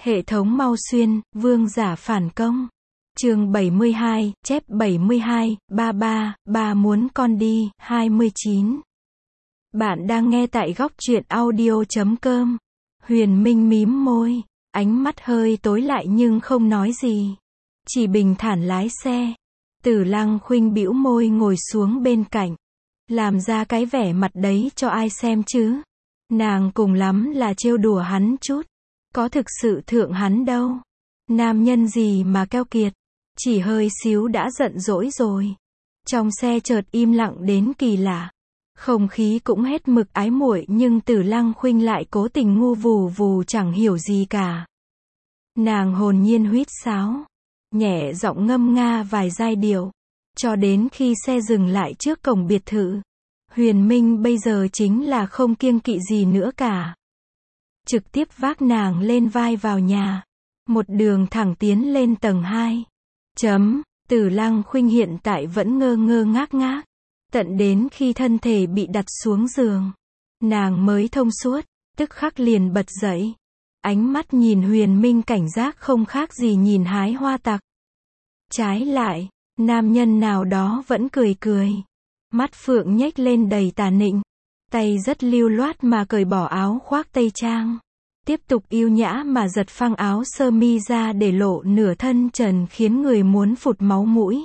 Hệ thống Mau Xuyên, vương giả phản công. Chương 72, chép 72, 33 muốn con đi, 29. Bạn đang nghe tại góc truyện audio.com. Huyền Minh mím môi, ánh mắt hơi tối lại nhưng không nói gì. Chỉ bình thản lái xe. Tử Lăng Khuynh bĩu môi ngồi xuống bên cạnh. Làm ra cái vẻ mặt đấy cho ai xem chứ. Nàng cùng lắm là trêu đùa hắn chút. Có thực sự thượng hắn đâu. Nam nhân gì mà keo kiệt. Chỉ hơi xíu đã giận dỗi rồi. Trong xe chợt im lặng đến kỳ lạ. Không khí cũng hết mực ái muội nhưng Tử Lăng Khuynh lại cố tình ngu vù vù chẳng hiểu gì cả. Nàng hồn nhiên huýt sáo. Nhẹ giọng ngâm nga vài giai điệu. Cho đến khi xe dừng lại trước cổng biệt thự. Huyền Minh bây giờ chính là không kiêng kỵ gì nữa cả. Trực tiếp vác nàng lên vai vào nhà. Một đường thẳng tiến lên tầng 2. Tử Lăng Khuynh hiện tại vẫn ngơ ngơ ngác ngác. Tận đến khi thân thể bị đặt xuống giường. Nàng mới thông suốt, tức khắc liền bật dậy. Ánh mắt nhìn Huyền Minh cảnh giác không khác gì nhìn hái hoa tặc. Trái lại, nam nhân nào đó vẫn cười cười. Mắt phượng nhếch lên đầy tà nịnh. Tay rất lưu loát mà cởi bỏ áo khoác tây trang. Tiếp tục yêu nhã mà giật phăng áo sơ mi ra để lộ nửa thân trần khiến người muốn phụt máu mũi.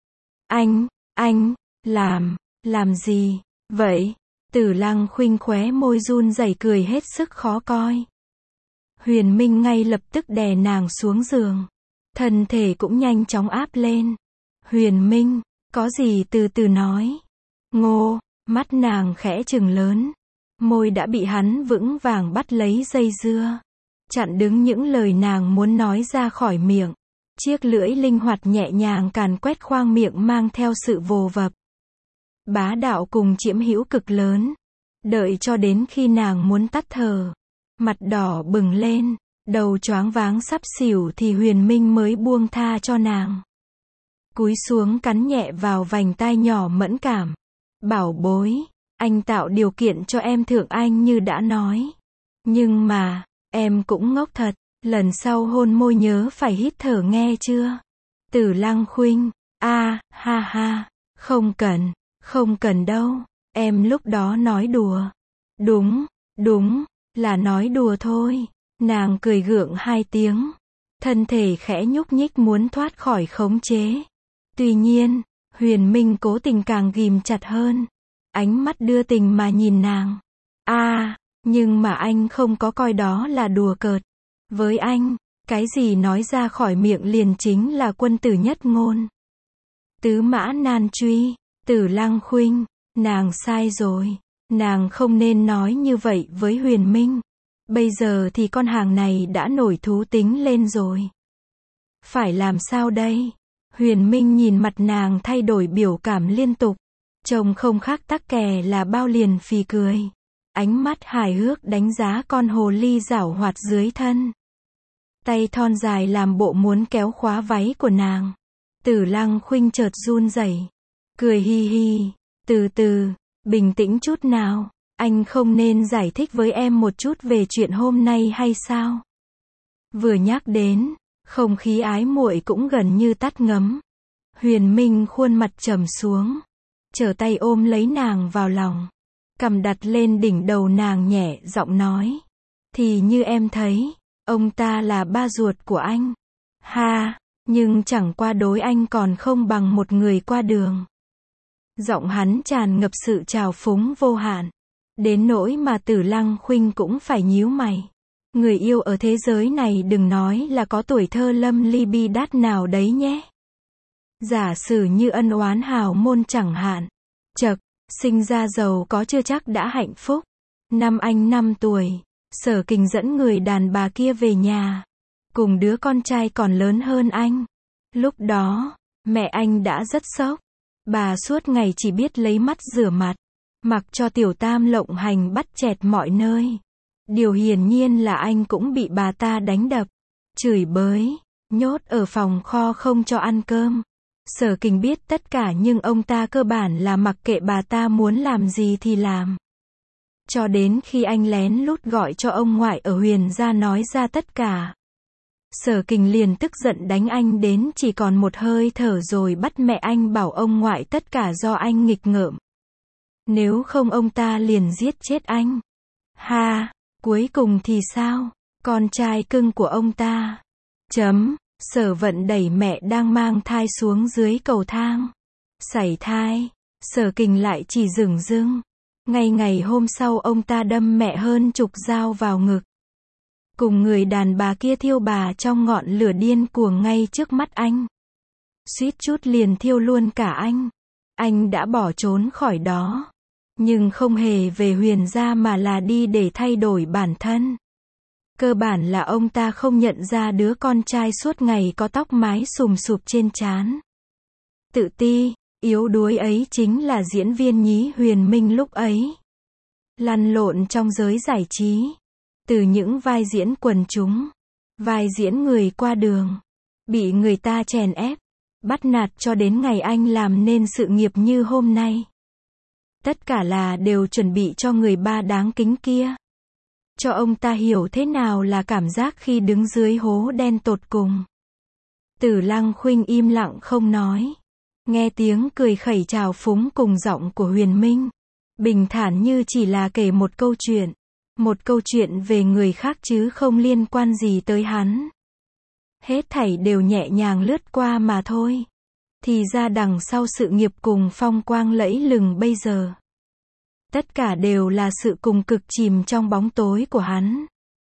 Anh, làm gì, vậy? Tử Lăng Khuynh khóe môi run rẩy cười hết sức khó coi. Huyền Minh ngay lập tức đè nàng xuống giường. Thân thể cũng nhanh chóng áp lên. Huyền Minh, có gì từ từ nói. Ngô, mắt nàng khẽ trừng lớn. Môi đã bị hắn vững vàng bắt lấy dây dưa. Chặn đứng những lời nàng muốn nói ra khỏi miệng. Chiếc lưỡi linh hoạt nhẹ nhàng càn quét khoang miệng mang theo sự vồ vập. Bá đạo cùng chiếm hữu cực lớn. Đợi cho đến khi nàng muốn tắt thở. Mặt đỏ bừng lên, đầu choáng váng sắp xỉu thì Huyền Minh mới buông tha cho nàng. Cúi xuống cắn nhẹ vào vành tai nhỏ mẫn cảm. Bảo bối. Anh tạo điều kiện cho em thượng anh như đã nói. Nhưng mà, em cũng ngốc thật, lần sau hôn môi nhớ phải hít thở nghe chưa? Tử Lăng Khuynh, ha, không cần đâu, em lúc đó nói đùa. Đúng, là nói đùa thôi. Nàng cười gượng 2 tiếng. Thân thể khẽ nhúc nhích muốn thoát khỏi khống chế. Tuy nhiên, Huyền Minh cố tình càng ghìm chặt hơn. Ánh mắt đưa tình mà nhìn nàng. Nhưng mà anh không có coi đó là đùa cợt. Với anh, cái gì nói ra khỏi miệng liền chính là quân tử nhất ngôn. Tứ mã nan truy, Tử Lăng Khuynh, nàng sai rồi. Nàng không nên nói như vậy với Huyền Minh. Bây giờ thì con hàng này đã nổi thú tính lên rồi. Phải làm sao đây? Huyền Minh nhìn mặt nàng thay đổi biểu cảm liên tục. Trông không khác tắc kè là bao liền phì cười. Ánh mắt hài hước đánh giá con hồ ly giảo hoạt dưới thân. Tay thon dài làm bộ muốn kéo khóa váy của nàng. Tử Lăng Khuynh chợt run rẩy. Cười hi hi. Từ từ, bình tĩnh chút nào. Anh không nên giải thích với em một chút về chuyện hôm nay hay sao? Vừa nhắc đến, không khí ái muội cũng gần như tắt ngấm. Huyền Minh khuôn mặt trầm xuống. Trở tay ôm lấy nàng vào lòng. Cằm đặt lên đỉnh đầu nàng nhẹ giọng nói. Thì như em thấy, ông ta là ba ruột của anh. Nhưng chẳng qua đối anh còn không bằng một người qua đường. Giọng hắn tràn ngập sự trào phúng vô hạn. Đến nỗi mà Tử Lăng Khuynh cũng phải nhíu mày. Người yêu ở thế giới này đừng nói là có tuổi thơ lâm ly bi đát nào đấy nhé. Giả sử như ân oán hào môn chẳng hạn. Chậc, sinh ra giàu có chưa chắc đã hạnh phúc. Năm anh 5 tuổi, Sở Kình dẫn người đàn bà kia về nhà. Cùng đứa con trai còn lớn hơn anh. Lúc đó, mẹ anh đã rất sốc. Bà suốt ngày chỉ biết lấy mắt rửa mặt. Mặc cho tiểu tam lộng hành bắt chẹt mọi nơi. Điều hiển nhiên là anh cũng bị bà ta đánh đập. Chửi bới, nhốt ở phòng kho không cho ăn cơm. Sở Kình biết tất cả nhưng ông ta cơ bản là mặc kệ bà ta muốn làm gì thì làm. Cho đến khi anh lén lút gọi cho ông ngoại ở Huyền gia nói ra tất cả. Sở Kình liền tức giận đánh anh đến chỉ còn một hơi thở rồi bắt mẹ anh bảo ông ngoại tất cả do anh nghịch ngợm. Nếu không ông ta liền giết chết anh. Ha, cuối cùng thì sao? Con trai cưng của ông ta. Sở Vận đẩy mẹ đang mang thai xuống dưới cầu thang. Sảy thai. Sở Kình lại chỉ dửng dưng. Ngày hôm sau ông ta đâm mẹ hơn chục dao vào ngực. Cùng người đàn bà kia thiêu bà trong ngọn lửa điên cuồng ngay trước mắt anh. Suýt chút liền thiêu luôn cả anh. Anh đã bỏ trốn khỏi đó. Nhưng không hề về Huyền gia mà là đi để thay đổi bản thân. Cơ bản là ông ta không nhận ra đứa con trai suốt ngày có tóc mái xùm xụp trên trán. Tự ti, yếu đuối ấy chính là diễn viên nhí Huyền Minh lúc ấy. Lăn lộn trong giới giải trí. Từ những vai diễn quần chúng, vai diễn người qua đường, bị người ta chèn ép, bắt nạt cho đến ngày anh làm nên sự nghiệp như hôm nay. Tất cả là đều chuẩn bị cho người ba đáng kính kia. Cho ông ta hiểu thế nào là cảm giác khi đứng dưới hố đen tột cùng. Tử Lăng Khuynh im lặng không nói. Nghe tiếng cười khẩy trào phúng cùng giọng của Huyền Minh. Bình thản như chỉ là kể một câu chuyện. Một câu chuyện về người khác chứ không liên quan gì tới hắn. Hết thảy đều nhẹ nhàng lướt qua mà thôi. Thì ra đằng sau sự nghiệp cùng phong quang lẫy lừng bây giờ. Tất cả đều là sự cùng cực chìm trong bóng tối của hắn.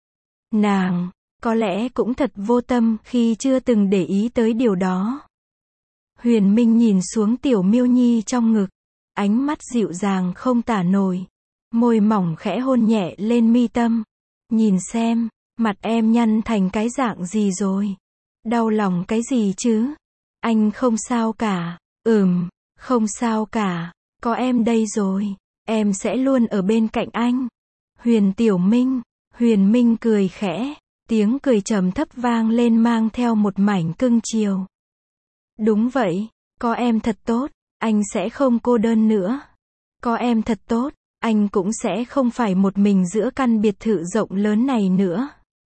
Nàng, có lẽ cũng thật vô tâm khi chưa từng để ý tới điều đó. Huyền Minh nhìn xuống Tiểu Miêu Nhi trong ngực. Ánh mắt dịu dàng không tả nổi. Môi mỏng khẽ hôn nhẹ lên mi tâm. Nhìn xem, mặt em nhăn thành cái dạng gì rồi. Đau lòng cái gì chứ? Anh không sao cả. Không sao cả. Có em đây rồi. Em sẽ luôn ở bên cạnh anh. Huyền Tiểu Minh. Huyền Minh cười khẽ. Tiếng cười trầm thấp vang lên mang theo một mảnh cưng chiều. Đúng vậy. Có em thật tốt. Anh sẽ không cô đơn nữa. Có em thật tốt. Anh cũng sẽ không phải một mình giữa căn biệt thự rộng lớn này nữa.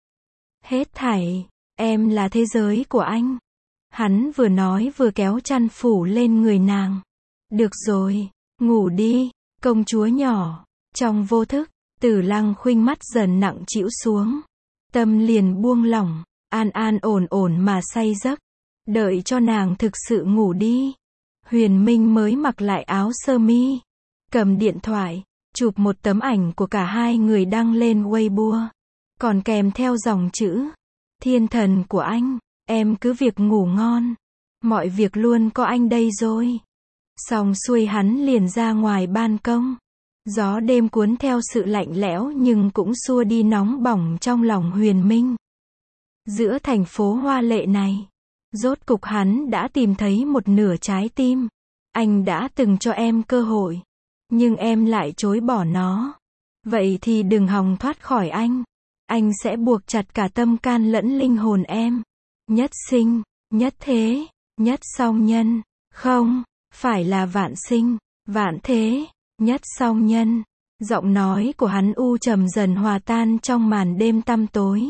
Hết thảy, em là thế giới của anh. Hắn vừa nói vừa kéo chăn phủ lên người nàng. Được rồi, ngủ đi, công chúa nhỏ. Trong vô thức, Tử Lăng Khuynh mắt dần nặng trĩu xuống. Tâm liền buông lỏng, an an ổn ổn mà say giấc. Đợi cho nàng thực sự ngủ đi. Huyền Minh mới mặc lại áo sơ mi. Cầm điện thoại. Chụp một tấm ảnh của cả hai người đăng lên Weibo. Còn kèm theo dòng chữ. Thiên thần của anh, em cứ việc ngủ ngon. Mọi việc luôn có anh đây rồi. Xong xuôi hắn liền ra ngoài ban công. Gió đêm cuốn theo sự lạnh lẽo nhưng cũng xua đi nóng bỏng trong lòng Huyền Minh. Giữa thành phố hoa lệ này, rốt cục hắn đã tìm thấy một nửa trái tim. Anh đã từng cho em cơ hội. Nhưng em lại chối bỏ nó. Vậy thì đừng hòng thoát khỏi anh. Anh sẽ buộc chặt cả tâm can lẫn linh hồn em. Nhất sinh, nhất thế, nhất song nhân. Không, phải là vạn sinh, vạn thế, nhất song nhân. Giọng nói của hắn u trầm dần hòa tan trong màn đêm tăm tối.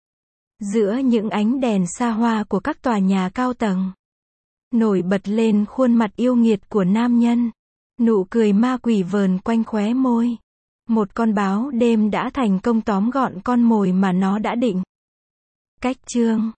Giữa những ánh đèn xa hoa của các tòa nhà cao tầng. Nổi bật lên khuôn mặt yêu nghiệt của nam nhân. Nụ cười ma quỷ vờn quanh khóe môi. Một con báo đêm đã thành công tóm gọn con mồi mà nó đã định. Cách chương